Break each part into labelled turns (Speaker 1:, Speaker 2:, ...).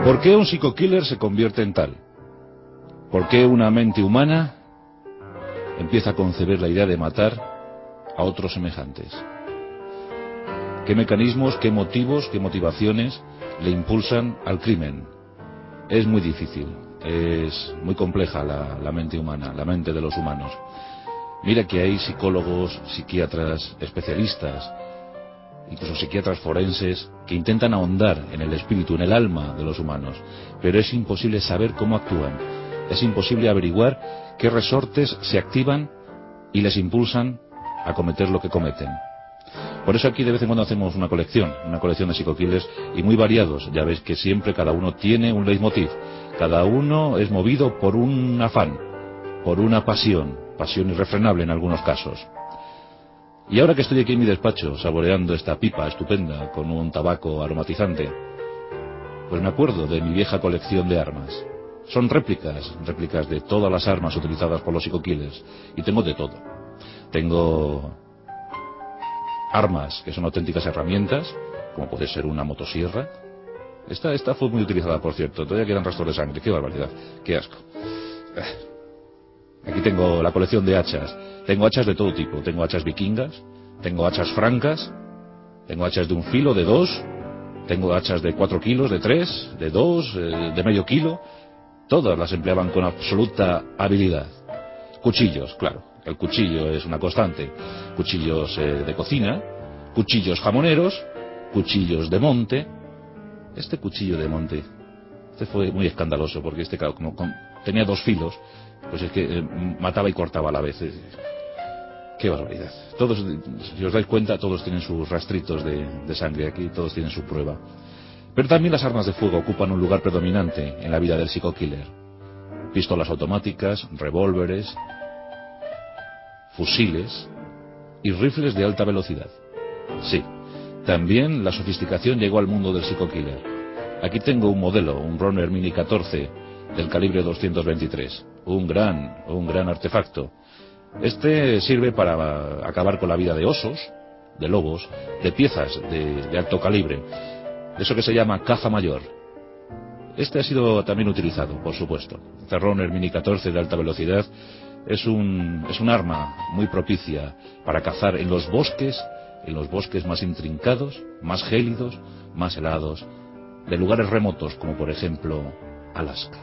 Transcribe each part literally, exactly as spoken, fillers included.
Speaker 1: ¿Por qué un psico-killer se convierte en tal? ¿Por qué una mente humana empieza a conceber la idea de matar a otros semejantes? ¿Qué mecanismos, qué motivos, qué motivaciones le impulsan al crimen? Es muy difícil, es muy compleja la, la mente humana, la mente de los humanos. Mira que hay psicólogos, psiquiatras, especialistas, incluso psiquiatras forenses, que intentan ahondar en el espíritu, en el alma de los humanos, pero es imposible saber cómo actúan, es imposible averiguar qué resortes se activan y les impulsan a cometer lo que cometen. Por eso aquí de vez en cuando hacemos una colección, una colección de psico-killers y muy variados. Ya veis que siempre cada uno tiene un leitmotiv, cada uno es movido por un afán, por una pasión, pasión irrefrenable en algunos casos. Y ahora que estoy aquí en mi despacho, saboreando esta pipa estupenda con un tabaco aromatizante, pues me acuerdo de mi vieja colección de armas. Son réplicas, réplicas de todas las armas utilizadas por los psico-killers, y tengo de todo. Tengo armas que son auténticas herramientas, como puede ser una motosierra. Esta, esta fue muy utilizada, por cierto, todavía quedan rastros de sangre, qué barbaridad, qué asco. Aquí tengo la colección de hachas. Tengo hachas de todo tipo. Tengo hachas vikingas, tengo hachas francas, tengo hachas de un filo, de dos, tengo hachas de cuatro kilos, de tres, de dos, de medio kilo. Todas las empleaban con absoluta habilidad. Cuchillos, claro, el cuchillo es una constante. Cuchillos eh, de cocina, cuchillos jamoneros, cuchillos de monte. Este cuchillo de monte, este fue muy escandaloso porque este, claro, como con, tenía dos filos, pues es que eh, mataba y cortaba a la vez. Qué barbaridad. Todos, si os dais cuenta, todos tienen sus rastritos de, de sangre aquí, todos tienen su prueba. Pero también las armas de fuego ocupan un lugar predominante en la vida del psico-killer. Pistolas automáticas, revólveres, fusiles y rifles de alta velocidad. Sí, también la sofisticación llegó al mundo del psico-killer. Aquí tengo un modelo, un Runner Mini catorce del calibre doscientos veintitrés. Un gran, un gran artefacto. Este sirve para acabar con la vida de osos, de lobos, de piezas de, de alto calibre. Eso que se llama caza mayor. Este ha sido también utilizado, por supuesto. Este Runner Mini catorce de alta velocidad es un, es un arma muy propicia para cazar en los bosques, en los bosques más intrincados, más gélidos, más helados, de lugares remotos como por ejemplo Alaska.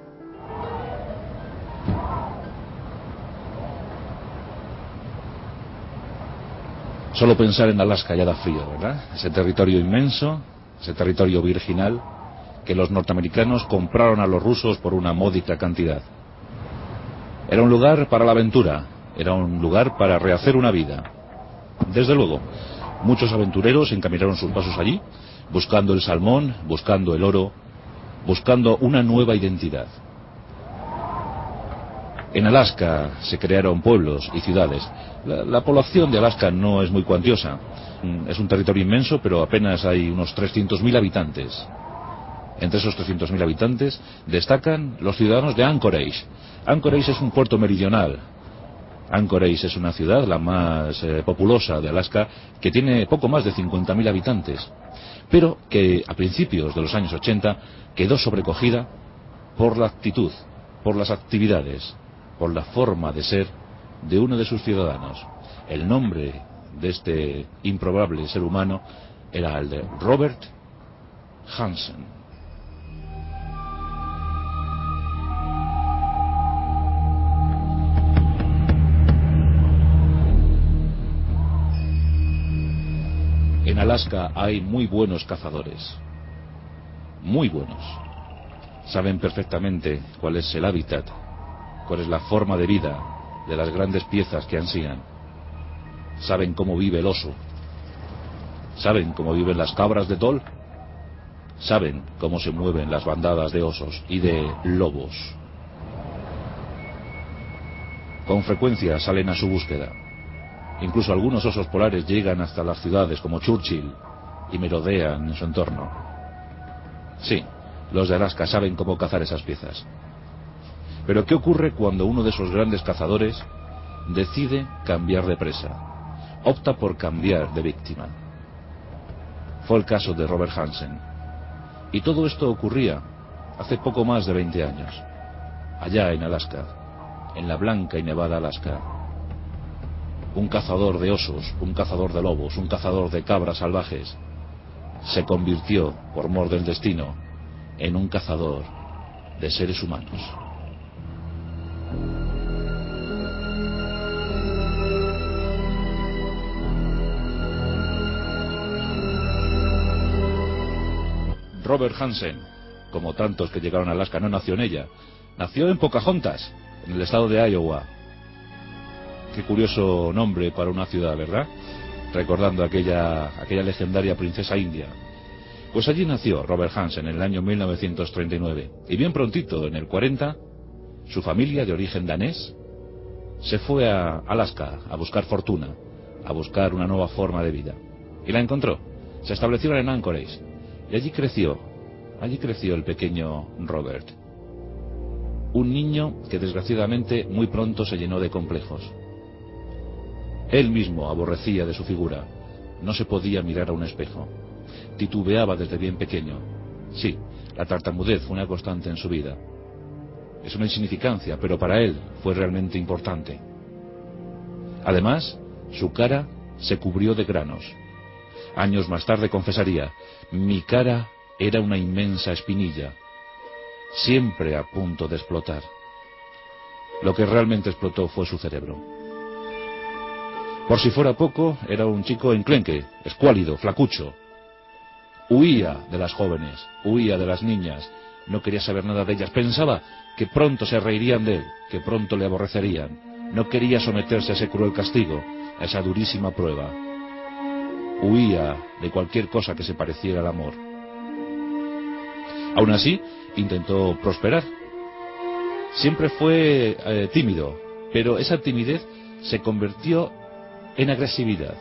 Speaker 1: Solo pensar en Alaska ya da frío, ¿verdad? Ese territorio inmenso, ese territorio virginal que los norteamericanos compraron a los rusos por una módica cantidad. Era un lugar para la aventura, era un lugar para rehacer una vida. Desde luego, muchos aventureros encaminaron sus pasos allí, buscando el salmón, buscando el oro, buscando una nueva identidad. En Alaska se crearon pueblos y ciudades. La, la población de Alaska no es muy cuantiosa. Es un territorio inmenso, pero apenas hay unos trescientos mil habitantes. Entre esos trescientos mil habitantes destacan los ciudadanos de Anchorage. Anchorage es un puerto meridional. Anchorage es una ciudad, la más eh, populosa de Alaska, que tiene poco más de cincuenta mil habitantes, pero que a principios de los años ochenta quedó sobrecogida por la actitud, por las actividades, por la forma de ser de uno de sus ciudadanos. El nombre de este improbable ser humano era el de Robert Hansen. En Alaska hay muy buenos cazadores, muy buenos. Saben perfectamente cuál es el hábitat, cuál es la forma de vida de las grandes piezas que ansían. Saben cómo vive el oso, saben cómo viven las cabras de Dol, saben cómo se mueven las bandadas de osos y de lobos. Con frecuencia salen a su búsqueda. Incluso algunos osos polares llegan hasta las ciudades como Churchill y merodean en su entorno. Sí, los de Alaska saben cómo cazar esas piezas. Pero ¿qué ocurre cuando uno de esos grandes cazadores decide cambiar de presa? Opta por cambiar de víctima. Fue el caso de Robert Hansen. Y todo esto ocurría hace poco más de veinte años, allá en Alaska, en la blanca y nevada Alaska. Un cazador de osos, un cazador de lobos, un cazador de cabras salvajes, se convirtió, por mor del destino, en un cazador de seres humanos. Robert Hansen, como tantos que llegaron a Alaska, no nació en ella, nació en Pocahontas, en el estado de Iowa. Qué curioso nombre para una ciudad, ¿verdad? Recordando aquella, aquella legendaria princesa india. Pues allí nació Robert Hansen en el año mil novecientos treinta y nueve. Y bien prontito, en el cuarenta, su familia de origen danés se fue a Alaska a buscar fortuna, a buscar una nueva forma de vida. Y la encontró. Se establecieron en Anchorage. Y allí creció, allí creció el pequeño Robert. Un niño que desgraciadamente muy pronto se llenó de complejos. Él mismo aborrecía de su figura. No se podía mirar a un espejo. Titubeaba desde bien pequeño. Sí, la tartamudez fue una constante en su vida. Es una insignificancia, pero para él fue realmente importante. Además, su cara se cubrió de granos. Años más tarde confesaría: mi cara era una inmensa espinilla, siempre a punto de explotar. Lo que realmente explotó fue su cerebro. Por si fuera poco, era un chico enclenque, escuálido, flacucho. Huía de las jóvenes, huía de las niñas, no quería saber nada de ellas. Pensaba que pronto se reirían de él, que pronto le aborrecerían. No quería someterse a ese cruel castigo, a esa durísima prueba. Huía de cualquier cosa que se pareciera al amor. Aún así, intentó prosperar. Siempre fue eh, tímido, pero esa timidez se convirtió en agresividad.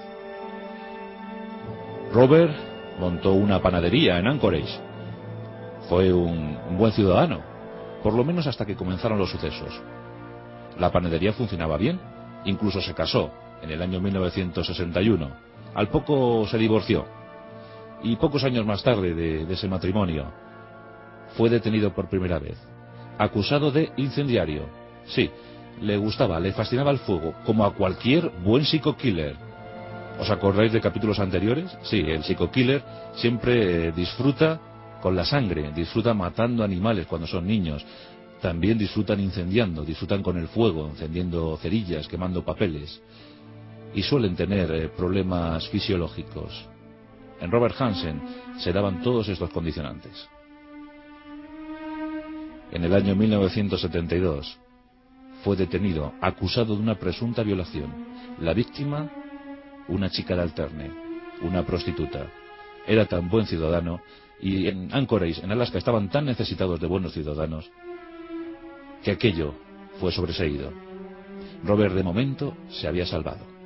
Speaker 1: Robert montó una panadería en Anchorage. Fue un, un buen ciudadano, por lo menos hasta que comenzaron los sucesos. La panadería funcionaba bien, incluso se casó en el año mil novecientos sesenta y uno. Al poco se divorció, y pocos años más tarde de, de ese matrimonio fue detenido por primera vez, acusado de incendiario. Sí, le gustaba, le fascinaba el fuego, como a cualquier buen psico-killer. ¿Os acordáis de capítulos anteriores? Sí, el psico-killer siempre eh, disfruta con la sangre, disfruta matando animales cuando son niños. También disfrutan incendiando, disfrutan con el fuego, encendiendo cerillas, quemando papeles. Y suelen tener eh, problemas fisiológicos. En Robert Hansen se daban todos estos condicionantes. En el año mil novecientos setenta y dos fue detenido, acusado de una presunta violación. La víctima, una chica de Alterne, una prostituta. Era tan buen ciudadano, y en Anchorage, en Alaska, estaban tan necesitados de buenos ciudadanos, que aquello fue sobreseído. Robert de momento se había salvado.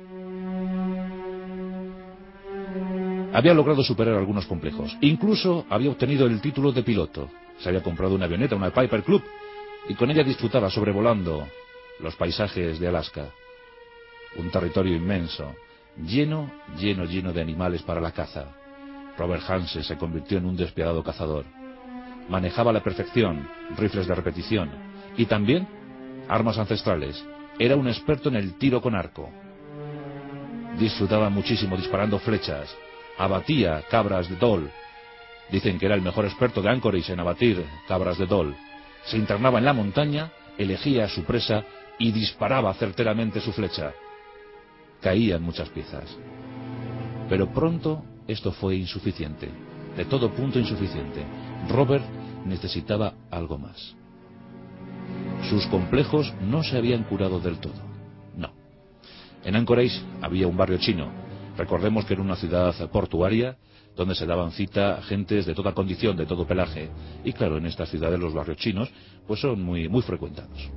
Speaker 1: Había logrado superar algunos complejos. Incluso había obtenido el título de piloto. Se había comprado una avioneta, una Piper Club, y con ella disfrutaba sobrevolando los paisajes de Alaska. Un territorio inmenso, lleno, lleno, lleno de animales para la caza. Robert Hansen se convirtió en un despiadado cazador. Manejaba a la perfección rifles de repetición y también armas ancestrales. Era un experto en el tiro con arco. Disfrutaba muchísimo disparando flechas. Abatía cabras de Dole. Dicen que era el mejor experto de Anchorage en abatir cabras de Dole. Se internaba en la montaña, elegía a su presa y disparaba certeramente su flecha. Caían muchas piezas. Pero pronto esto fue insuficiente. De todo punto insuficiente. Robert necesitaba algo más. Sus complejos no se habían curado del todo. No. En Anchorage había un barrio chino. Recordemos que era una ciudad portuaria donde se daban cita gentes de toda condición, de todo pelaje. Y claro, en estas ciudades los barrios chinos pues son muy, muy frecuentados.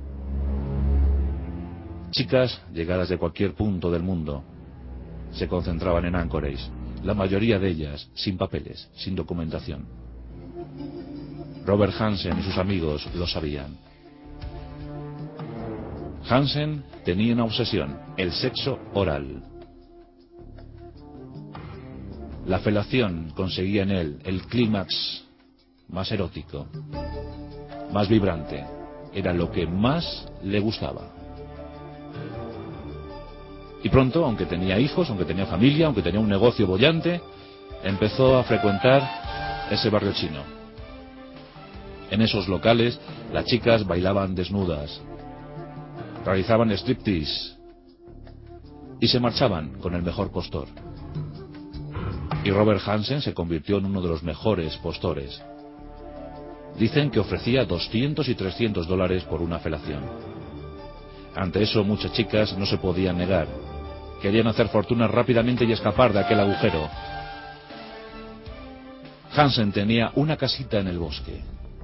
Speaker 1: Chicas llegadas de cualquier punto del mundo se concentraban en Anchorage. La mayoría de ellas sin papeles, sin documentación. Robert Hansen y sus amigos lo sabían. Hansen tenía una obsesión: el sexo oral. La felación conseguía en él el clímax más erótico. más vibrante. Era lo que más le gustaba. Y pronto, aunque tenía hijos, aunque tenía familia, aunque tenía un negocio boyante, empezó a frecuentar ese barrio chino. En esos locales, las chicas bailaban desnudas, realizaban striptease y se marchaban con el mejor postor. Y Robert Hansen se convirtió en uno de los mejores postores. Dicen que ofrecía doscientos y trescientos dólares por una felación. Ante eso, muchas chicas no se podían negar. Querían hacer fortuna rápidamente y escapar de aquel agujero. Hansen tenía una casita en el bosque.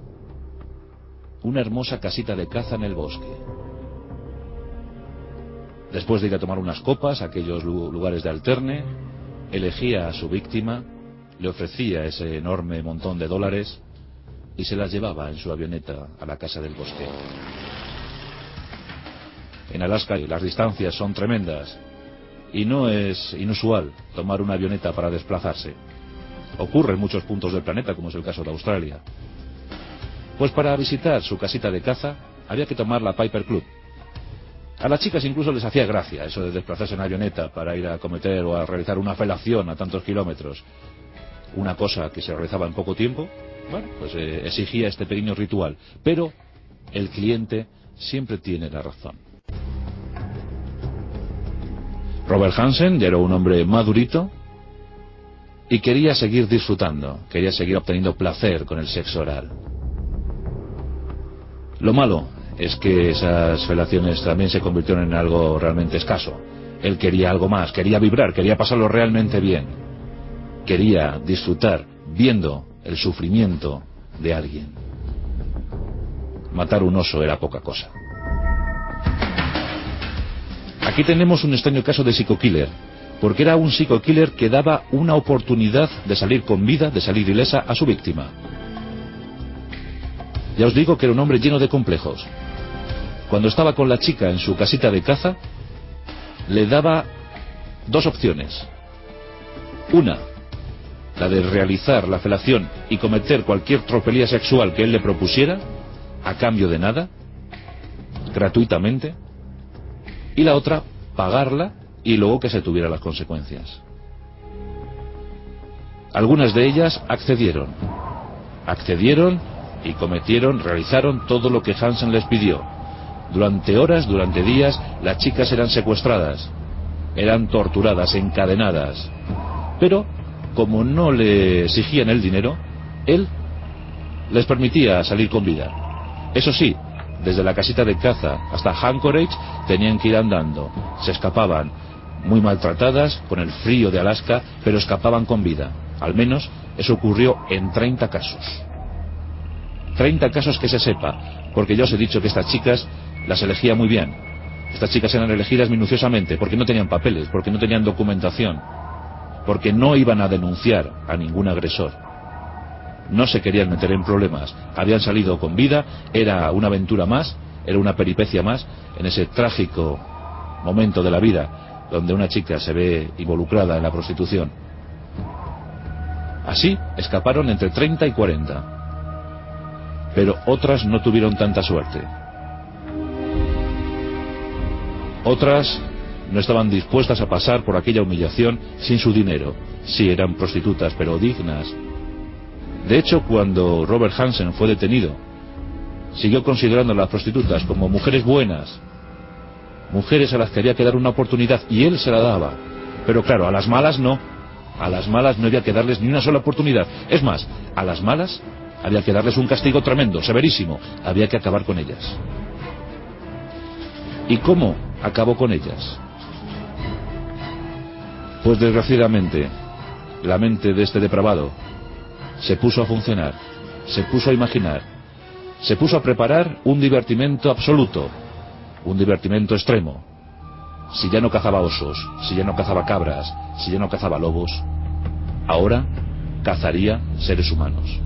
Speaker 1: Una hermosa casita de caza en el bosque. Después de ir a tomar unas copas a aquellos lugares de alterne, elegía a su víctima, le ofrecía ese enorme montón de dólares y se las llevaba en su avioneta a la casa del bosque. En Alaska las distancias son tremendas y no es inusual tomar una avioneta para desplazarse. Ocurre en muchos puntos del planeta, como es el caso de Australia. Pues para visitar su casita de caza había que tomar la Piper Club. A las chicas incluso les hacía gracia eso de desplazarse en avioneta para ir a cometer o a realizar una felación a tantos kilómetros. Una cosa que se realizaba en poco tiempo, bueno, pues eh, exigía este pequeño ritual. Pero el cliente siempre tiene la razón. Robert Hansen ya era un hombre madurito y quería seguir disfrutando, quería seguir obteniendo placer con el sexo oral. Lo malo es que esas felaciones también se convirtieron en algo realmente escaso. Él quería algo más, quería vibrar, quería pasarlo realmente bien. Quería disfrutar viendo el sufrimiento de alguien. Matar un oso era poca cosa. Aquí tenemos un extraño caso de psico-killer, porque era un psico-killer que daba una oportunidad de salir con vida, de salir ilesa a su víctima. Ya os digo que era un hombre lleno de complejos. Cuando estaba con la chica en su casita de caza, le daba dos opciones. Una, la de realizar la felación y cometer cualquier tropelía sexual que él le propusiera, a cambio de nada, gratuitamente. Y la otra, pagarla y luego que se tuviera las consecuencias. Algunas de ellas accedieron. Accedieron y cometieron, realizaron todo lo que Hansen les pidió. Durante horas, durante días, las chicas eran secuestradas, eran torturadas, encadenadas. Pero, como no le exigían el dinero, él les permitía salir con vida. Eso sí, desde la casita de caza hasta Anchorage tenían que ir andando. Se escapaban, muy maltratadas, con el frío de Alaska, pero escapaban con vida. Al menos eso ocurrió en treinta casos. treinta casos que se sepa, porque ya os he dicho que estas chicas las elegía muy bien. Estas chicas eran elegidas minuciosamente, porque no tenían papeles, porque no tenían documentación, porque no iban a denunciar a ningún agresor. No se querían meter en problemas, habían salido con vida, era una aventura más, era una peripecia más, en ese trágico momento de la vida, donde una chica se ve involucrada en la prostitución. Así escaparon entre treinta y cuarenta. Pero otras no tuvieron tanta suerte. Otras no estaban dispuestas a pasar por aquella humillación sin su dinero. Sí, eran prostitutas, pero dignas. De hecho, cuando Robert Hansen fue detenido, siguió considerando a las prostitutas como mujeres buenas, mujeres a las que había que dar una oportunidad, y él se la daba. Pero claro, a las malas no. A las malas no había que darles ni una sola oportunidad. Es más, a las malas había que darles un castigo tremendo, severísimo. Había que acabar con ellas. ¿Y cómo acabó con ellas? Pues desgraciadamente, la mente de este depravado se puso a funcionar, se puso a imaginar, se puso a preparar un divertimento absoluto, un divertimento extremo. Si ya no cazaba osos, si ya no cazaba cabras, si ya no cazaba lobos, ahora cazaría seres humanos.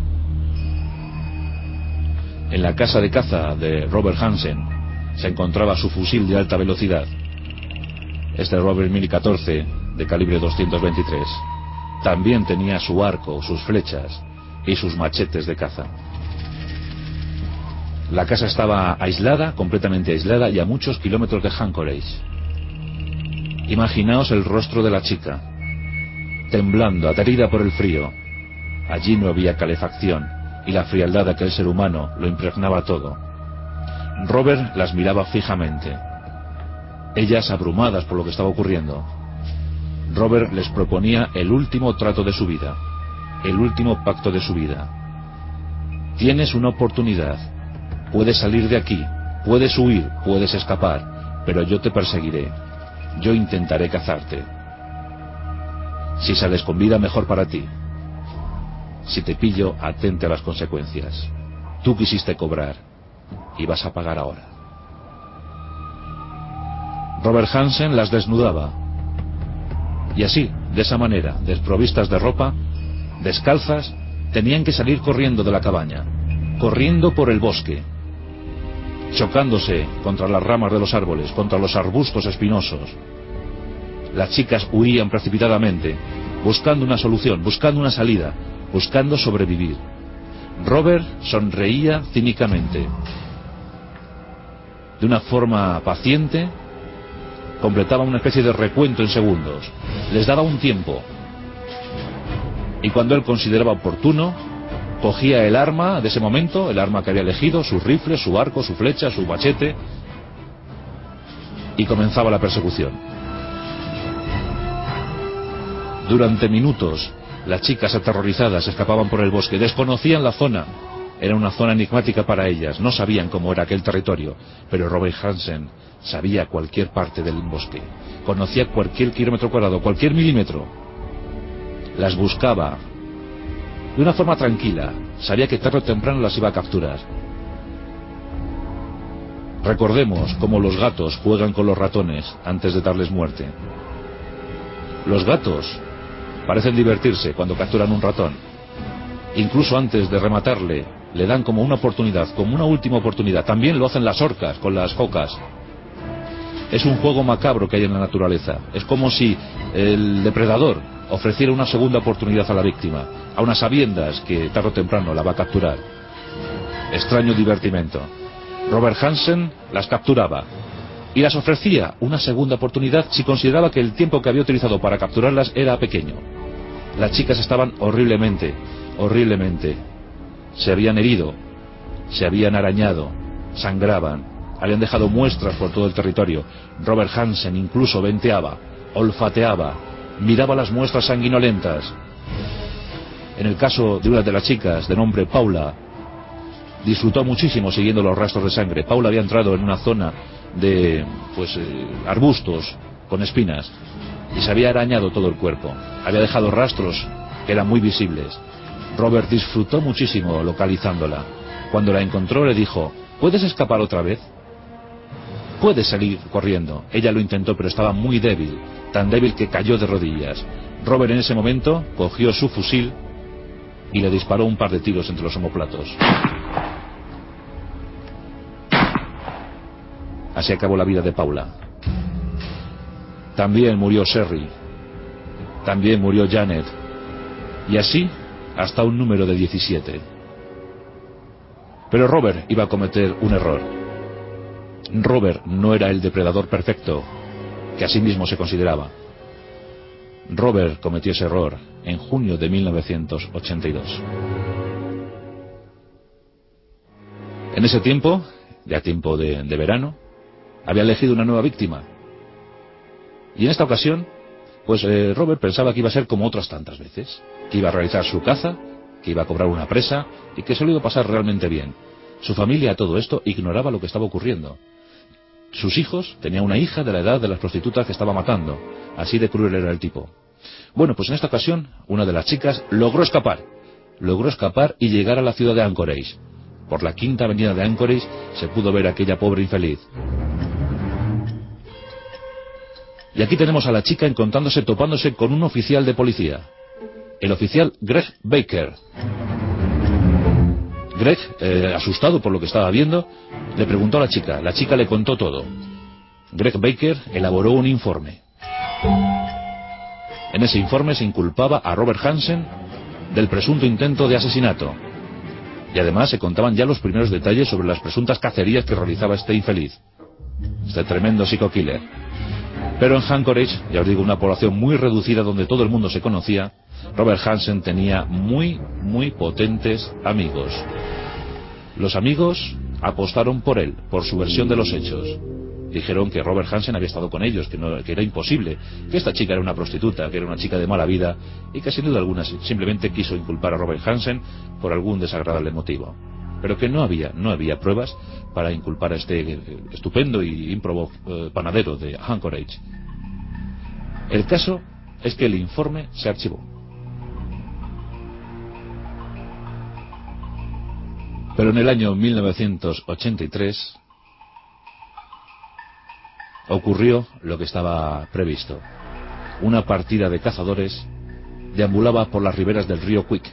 Speaker 1: En la casa de caza de Robert Hansen se encontraba su fusil de alta velocidad, este Robert Mini catorce de calibre doscientos veintitrés. También tenía su arco, sus flechas y sus machetes de caza. La casa estaba aislada, completamente aislada, y a muchos kilómetros de Anchorage. Imaginaos el rostro de la chica, temblando, aterida por el frío. Allí no había calefacción, y la frialdad de aquel ser humano lo impregnaba todo. Robert las miraba fijamente, ellas abrumadas por lo que estaba ocurriendo. Robert les proponía el último trato de su vida, el último pacto de su vida. Tienes una oportunidad, puedes salir de aquí, puedes huir, puedes escapar, pero yo te perseguiré, yo intentaré cazarte. Si sales con vida, mejor para ti. Si te pillo, atente a las consecuencias. Tú quisiste cobrar y vas a pagar ahora. Robert Hansen las desnudaba. Y así, de esa manera, desprovistas de ropa, descalzas, tenían que salir corriendo de la cabaña, corriendo por el bosque, chocándose contra las ramas de los árboles, contra los arbustos espinosos. Las chicas huían precipitadamente, buscando una solución, buscando una salida, buscando sobrevivir. Robert sonreía cínicamente. De una forma paciente, completaba una especie de recuento en segundos. Les daba un tiempo. Y cuando él consideraba oportuno, cogía el arma de ese momento, el arma que había elegido, su rifle, su arco, su flecha, su machete, y comenzaba la persecución. Durante minutos, las chicas aterrorizadas escapaban por el bosque, desconocían la zona. Era una zona enigmática para ellas, no sabían cómo era aquel territorio, pero Robert Hansen sabía cualquier parte del bosque, conocía cualquier kilómetro cuadrado, cualquier milímetro. Las buscaba de una forma tranquila, sabía que tarde o temprano las iba a capturar. Recordemos cómo los gatos juegan con los ratones antes de darles muerte. Los gatos parecen divertirse cuando capturan un ratón. Incluso antes de rematarle, le dan como una oportunidad, como una última oportunidad. También lo hacen las orcas con las focas. Es un juego macabro que hay en la naturaleza. Es como si el depredador ofreciera una segunda oportunidad a la víctima, a unas sabiendas que tarde o temprano la va a capturar. Extraño divertimento. Robert Hansen las capturaba y las ofrecía una segunda oportunidad si consideraba que el tiempo que había utilizado para capturarlas era pequeño. Las chicas estaban horriblemente, horriblemente. Se habían herido, se habían arañado, sangraban, habían dejado muestras por todo el territorio. Robert Hansen incluso venteaba, olfateaba, miraba las muestras sanguinolentas. En el caso de una de las chicas, de nombre Paula, disfrutó muchísimo siguiendo los rastros de sangre. Paula había entrado en una zona de pues eh, arbustos con espinas y se había arañado todo el cuerpo, había dejado rastros que eran muy visibles. Robert disfrutó muchísimo localizándola. Cuando la encontró le dijo: ¿puedes escapar otra vez? ¿Puedes salir corriendo? Ella lo intentó, pero estaba muy débil, tan débil que cayó de rodillas. Robert en ese momento cogió su fusil y le disparó un par de tiros entre los omoplatos. Así acabó la vida de Paula. También murió Sherry. También murió Janet. Y así hasta un número de diecisiete. Pero Robert iba a cometer un error. Robert no era el depredador perfecto que a sí mismo se consideraba. Robert cometió ese error en junio de mil novecientos ochenta y dos. En ese tiempo, ya tiempo de, de verano, había elegido una nueva víctima. Y en esta ocasión, pues eh, Robert pensaba que iba a ser como otras tantas veces, que iba a realizar su caza, que iba a cobrar una presa y que se lo iba a pasar realmente bien. Su familia a todo esto ignoraba lo que estaba ocurriendo. Sus hijos, tenía una hija de la edad de las prostitutas que estaba matando. Así de cruel era el tipo. Bueno, pues en esta ocasión, una de las chicas logró escapar. Logró escapar y llegar a la ciudad de Anchorage. Por la quinta avenida de Anchorage se pudo ver a aquella pobre infeliz. Y aquí tenemos a la chica encontrándose, topándose con un oficial de policía. El oficial Greg Baker. Greg, eh, asustado por lo que estaba viendo, le preguntó a la chica. La chica le contó todo. Greg Baker elaboró un informe. En ese informe se inculpaba a Robert Hansen del presunto intento de asesinato. Y además se contaban ya los primeros detalles sobre las presuntas cacerías que realizaba este infeliz, este tremendo psico-killer. Pero en Anchorage, ya os digo, una población muy reducida donde todo el mundo se conocía, Robert Hansen tenía muy, muy potentes amigos. Los amigos apostaron por él, por su versión de los hechos. Dijeron que Robert Hansen había estado con ellos, que, no, que era imposible, que esta chica era una prostituta, que era una chica de mala vida, y que sin duda alguna simplemente quiso inculpar a Robert Hansen por algún desagradable motivo. Pero que no había, no había pruebas para inculpar a este estupendo y ímprobo eh, panadero de Anchorage. El caso es que el informe se archivó. Pero en el año mil novecientos ochenta y tres ocurrió lo que estaba previsto. Una partida de cazadores deambulaba por las riberas del río Quick.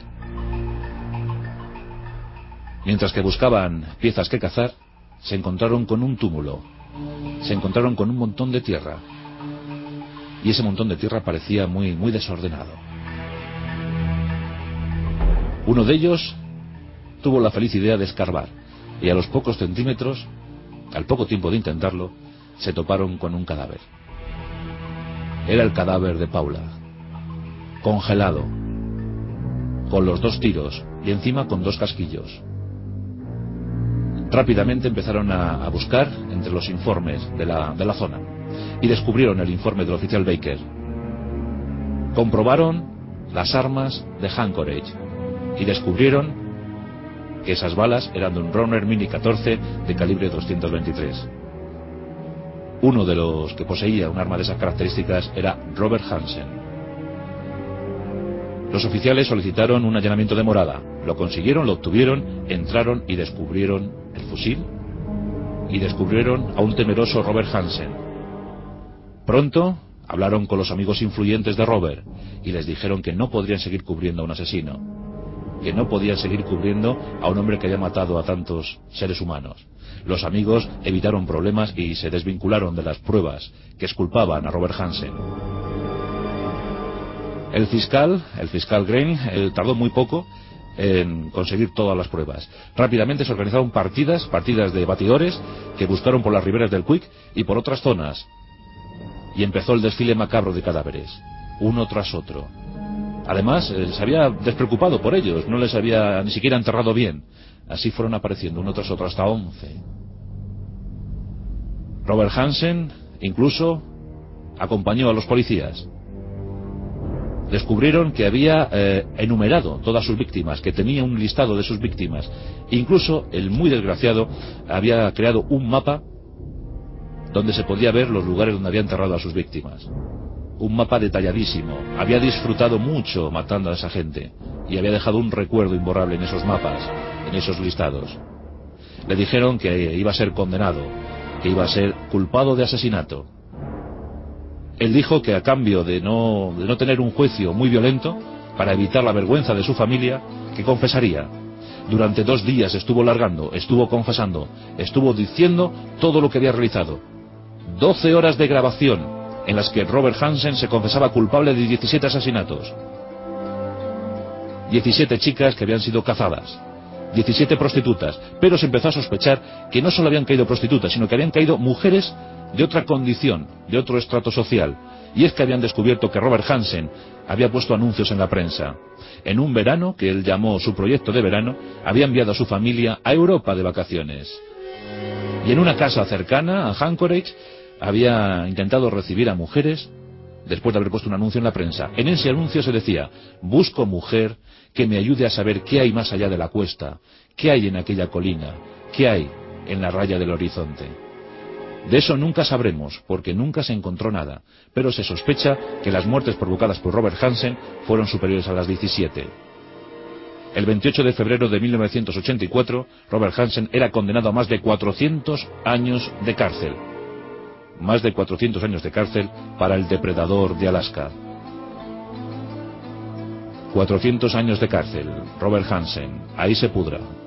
Speaker 1: Mientras que buscaban piezas que cazar, se encontraron con un túmulo. Se encontraron con un montón de tierra. Y ese montón de tierra parecía muy, muy desordenado. Uno de ellos tuvo la feliz idea de escarbar, y a los pocos centímetros, al poco tiempo de intentarlo, se toparon con un cadáver. Era el cadáver de Paula, congelado, con los dos tiros y encima con dos casquillos. Rápidamente empezaron a, a buscar entre los informes de la, de la zona y descubrieron el informe del oficial Baker. Comprobaron las armas de Anchorage y descubrieron que esas balas eran de un Browner Mini catorce de calibre doscientos veintitrés. Uno de los que poseía un arma de esas características era Robert Hansen. Los oficiales solicitaron un allanamiento de morada. Lo consiguieron, lo obtuvieron, entraron y descubrieron el fusil y descubrieron a un temeroso Robert Hansen. Pronto hablaron con los amigos influyentes de Robert y les dijeron que no podrían seguir cubriendo a un asesino, que no podían seguir cubriendo a un hombre que había matado a tantos seres humanos. Los amigos evitaron problemas y se desvincularon de las pruebas que exculpaban a Robert Hansen. El fiscal, el fiscal Green, él tardó muy poco en conseguir todas las pruebas. Rápidamente se organizaron partidas, partidas de batidores que buscaron por las riberas del Quick y por otras zonas. Y empezó el desfile macabro de cadáveres, uno tras otro. Además, eh, se había despreocupado por ellos, no les había ni siquiera enterrado bien. Así fueron apareciendo uno tras otro hasta once. Robert Hansen incluso acompañó a los policías. Descubrieron que había eh, enumerado todas sus víctimas, que tenía un listado de sus víctimas. Incluso el muy desgraciado había creado un mapa donde se podía ver los lugares donde había enterrado a sus víctimas. Un mapa detalladísimo. Había disfrutado mucho matando a esa gente y había dejado un recuerdo imborrable en esos mapas, en esos listados. Le dijeron que iba a ser condenado, que iba a ser culpado de asesinato. Él dijo que a cambio de no, de no tener un juicio muy violento, para evitar la vergüenza de su familia, que confesaría. Durante dos días estuvo largando, estuvo confesando, estuvo diciendo todo lo que había realizado. Doce horas de grabación en las que Robert Hansen se confesaba culpable de diecisiete asesinatos. diecisiete chicas que habían sido cazadas. diecisiete prostitutas. Pero se empezó a sospechar que no solo habían caído prostitutas, sino que habían caído mujeres de otra condición, de otro estrato social. Y es que habían descubierto que Robert Hansen había puesto anuncios en la prensa. En un verano, que él llamó su proyecto de verano, había enviado a su familia a Europa de vacaciones. Y en una casa cercana a Anchorage había intentado recibir a mujeres después de haber puesto un anuncio en la prensa. En ese anuncio se decía: busco mujer que me ayude a saber qué hay más allá de la cuesta, qué hay en aquella colina, qué hay en la raya del horizonte. De eso nunca sabremos, porque nunca se encontró nada, pero se sospecha que las muertes provocadas por Robert Hansen fueron superiores a las diecisiete. El veintiocho de febrero de mil novecientos ochenta y cuatro, Robert Hansen era condenado a más de cuatrocientos años de cárcel. Más de cuatrocientos años de cárcel para el depredador de Alaska. cuatrocientos años de cárcel. Robert Hansen, ahí se pudra.